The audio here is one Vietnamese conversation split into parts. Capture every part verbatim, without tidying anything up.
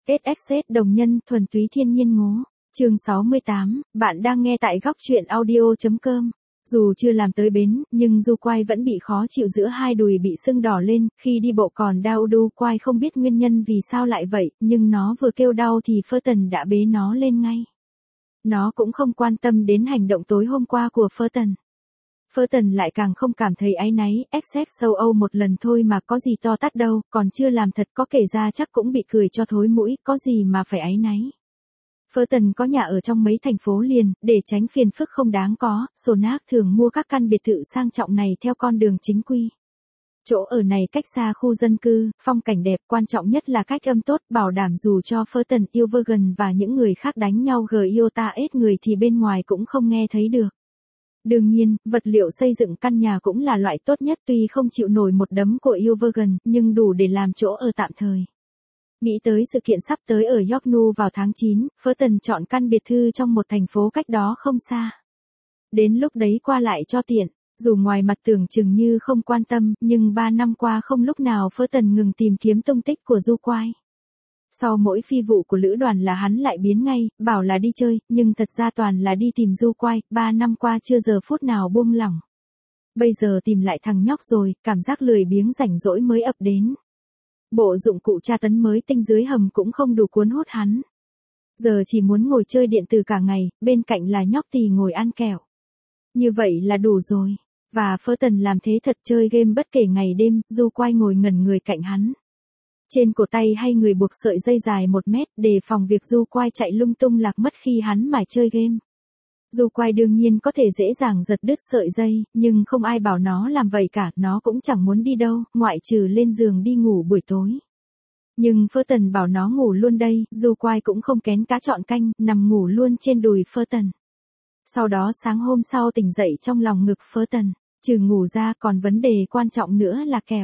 ét ích zét đồng nhân thuần túy thiên nhiên ngố. Chương sáu mươi tám, bạn đang nghe tại góc truyện audio chấm com. Dù chưa làm tới bến, nhưng Du Quai vẫn bị khó chịu giữa hai đùi bị sưng đỏ lên, khi đi bộ còn đau. Du Quai không biết nguyên nhân vì sao lại vậy, nhưng nó vừa kêu đau thì Ferton đã bế nó lên ngay. Nó cũng không quan tâm đến hành động tối hôm qua của Ferton. Ferton lại càng không cảm thấy áy náy, except châu Âu một lần thôi mà có gì to tát đâu, còn chưa làm thật có kể ra chắc cũng bị cười cho thối mũi, có gì mà phải áy náy. Ferton có nhà ở trong mấy thành phố liền, để tránh phiền phức không đáng có, Sonak thường mua các căn biệt thự sang trọng này theo con đường chính quy. Chỗ ở này cách xa khu dân cư, phong cảnh đẹp, quan trọng nhất là cách âm tốt, bảo đảm dù cho Ferton yêu Vergan và những người khác đánh nhau giota ét người thì bên ngoài cũng không nghe thấy được. Đương nhiên, vật liệu xây dựng căn nhà cũng là loại tốt nhất, tuy không chịu nổi một đấm của yêu Vergan, nhưng đủ để làm chỗ ở tạm thời. Nghĩ tới sự kiện sắp tới ở Yorknu vào tháng chín, Ferton chọn căn biệt thư trong một thành phố cách đó không xa. Đến lúc đấy qua lại cho tiện, dù ngoài mặt tưởng chừng như không quan tâm, nhưng ba năm qua không lúc nào Ferton ngừng tìm kiếm tung tích của Du Quai. Sau mỗi phi vụ của lữ đoàn là hắn lại biến ngay, bảo là đi chơi, nhưng thật ra toàn là đi tìm Du Quai, ba năm qua chưa giờ phút nào buông lỏng. Bây giờ tìm lại thằng nhóc rồi, cảm giác lười biếng rảnh rỗi mới ập đến. Bộ dụng cụ tra tấn mới tinh dưới hầm cũng không đủ cuốn hút hắn. Giờ chỉ muốn ngồi chơi điện tử cả ngày, bên cạnh là nhóc tì ngồi ăn kẹo. Như vậy là đủ rồi. Và Ferton làm thế thật, chơi game bất kể ngày đêm, Du Quai ngồi ngẩn người cạnh hắn. Trên cổ tay hay người buộc sợi dây dài một mét, đề phòng việc Du Quai chạy lung tung lạc mất khi hắn mải chơi game. Du Quai đương nhiên có thể dễ dàng giật đứt sợi dây, nhưng không ai bảo nó làm vậy cả, nó cũng chẳng muốn đi đâu, ngoại trừ lên giường đi ngủ buổi tối. Nhưng Ferton bảo nó ngủ luôn đây, Du Quai cũng không kén cá chọn canh, nằm ngủ luôn trên đùi Ferton. Sau đó sáng hôm sau tỉnh dậy trong lòng ngực Ferton, trừ ngủ ra còn vấn đề quan trọng nữa là kẹo.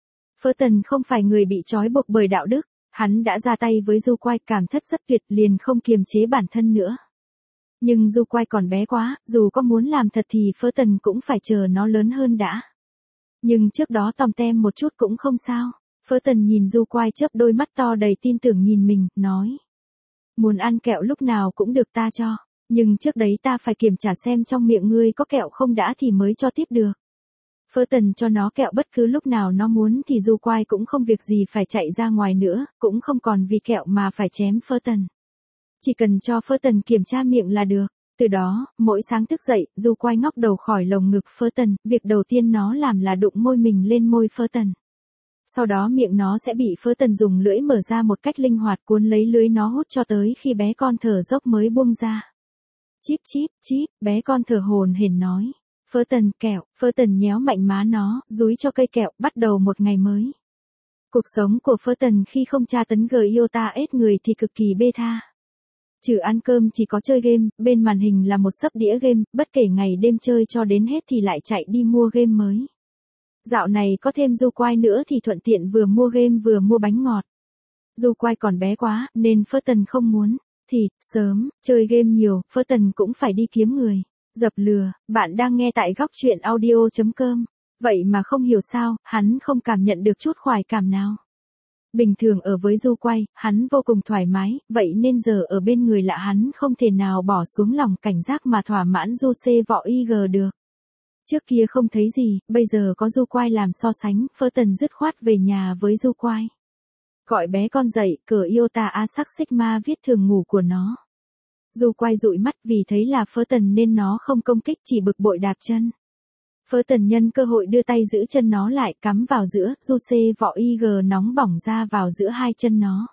Ferton không phải người bị trói buộc bởi đạo đức, hắn đã ra tay với Du Quai, cảm thất rất tuyệt, liền không kiềm chế bản thân nữa. Nhưng Du Quai còn bé quá, dù có muốn làm thật thì Ferton cũng phải chờ nó lớn hơn đã. Nhưng trước đó tòm tem một chút cũng không sao. Ferton nhìn Du Quai chớp đôi mắt to đầy tin tưởng nhìn mình, nói. Muốn ăn kẹo lúc nào cũng được ta cho, nhưng trước đấy ta phải kiểm tra xem trong miệng ngươi có kẹo không đã thì mới cho tiếp được. Ferton cho nó kẹo bất cứ lúc nào nó muốn thì Du Quai cũng không việc gì phải chạy ra ngoài nữa, cũng không còn vì kẹo mà phải chém Ferton. Chỉ cần cho Ferton kiểm tra miệng là được. Từ đó, mỗi sáng thức dậy, Du Quai ngóc đầu khỏi lồng ngực Ferton, việc đầu tiên nó làm là đụng môi mình lên môi Ferton. Sau đó miệng nó sẽ bị Ferton dùng lưỡi mở ra một cách linh hoạt, cuốn lấy lưới nó hút cho tới khi bé con thở dốc mới buông ra. Chíp chíp chíp, bé con thở hổn hển nói. Ferton kẹo, Ferton nhéo mạnh má nó, dúi cho cây kẹo, bắt đầu một ngày mới. Cuộc sống của Ferton khi không tra tấn giota ét người thì cực kỳ bê tha. Trừ ăn cơm chỉ có chơi game, bên màn hình là một sấp đĩa game, bất kể ngày đêm chơi cho đến hết thì lại chạy đi mua game mới. Dạo này có thêm Du Quai nữa thì thuận tiện vừa mua game vừa mua bánh ngọt. Du Quai còn bé quá, nên Ferton không muốn. Thì, sớm, chơi game nhiều, Ferton cũng phải đi kiếm người. Dập lừa, bạn đang nghe tại góc truyện audio chấm com. Vậy mà không hiểu sao, hắn không cảm nhận được chút khoái cảm nào. Bình thường ở với Du Quai, hắn vô cùng thoải mái, vậy nên giờ ở bên người lạ hắn không thể nào bỏ xuống lòng cảnh giác mà thỏa mãn Du C vọ i giê được. Trước kia không thấy gì, bây giờ có Du Quai làm so sánh, Ferton dứt khoát về nhà với Du Quai. Gọi bé con dậy, cờ iota a sắc sigma viết thường ngủ của nó. Du Quai dụi mắt vì thấy là Ferton nên nó không công kích, chỉ bực bội đạp chân. Ferton nhân cơ hội đưa tay giữ chân nó lại, cắm vào giữa, Du C vọ i giê nóng bỏng ra vào giữa hai chân nó.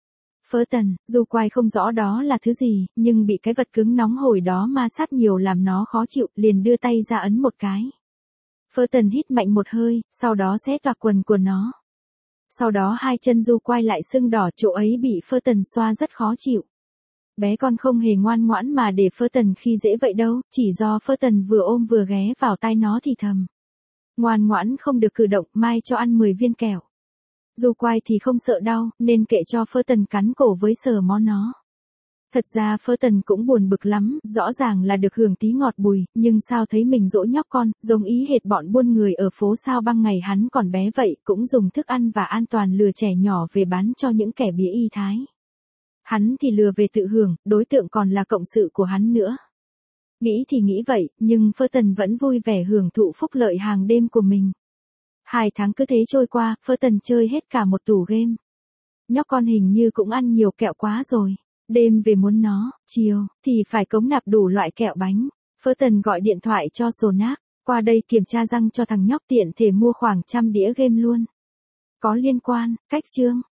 Ferton, Du Quai không rõ đó là thứ gì, nhưng bị cái vật cứng nóng hổi đó ma sát nhiều làm nó khó chịu, liền đưa tay ra ấn một cái. Ferton hít mạnh một hơi, sau đó xé toạc quần của nó. Sau đó hai chân Du Quai lại sưng đỏ, chỗ ấy bị Ferton xoa rất khó chịu. Bé con không hề ngoan ngoãn mà để Ferton khi dễ vậy đâu, chỉ do Ferton vừa ôm vừa ghé vào tai nó thì thầm. Ngoan ngoãn không được cử động, mai cho ăn mười viên kẹo. Du Quai thì không sợ đau, nên kệ cho Ferton cắn cổ với sờ mó nó. Thật ra Ferton cũng buồn bực lắm, rõ ràng là được hưởng tí ngọt bùi, nhưng sao thấy mình dỗ nhóc con, giống ý hệt bọn buôn người ở phố sao băng ngày hắn còn bé vậy, cũng dùng thức ăn và an toàn lừa trẻ nhỏ về bán cho những kẻ bía y thái. Hắn thì lừa về tự hưởng, đối tượng còn là cộng sự của hắn nữa. Nghĩ thì nghĩ vậy, nhưng Ferton vẫn vui vẻ hưởng thụ phúc lợi hàng đêm của mình. Hai tháng cứ thế trôi qua, Ferton chơi hết cả một tủ game. Nhóc con hình như cũng ăn nhiều kẹo quá rồi. Đêm về muốn nó, chiều, thì phải cống nạp đủ loại kẹo bánh. Ferton gọi điện thoại cho Sonak, qua đây kiểm tra răng cho thằng nhóc tiện thể mua khoảng trăm đĩa game luôn. Có liên quan, cách chương.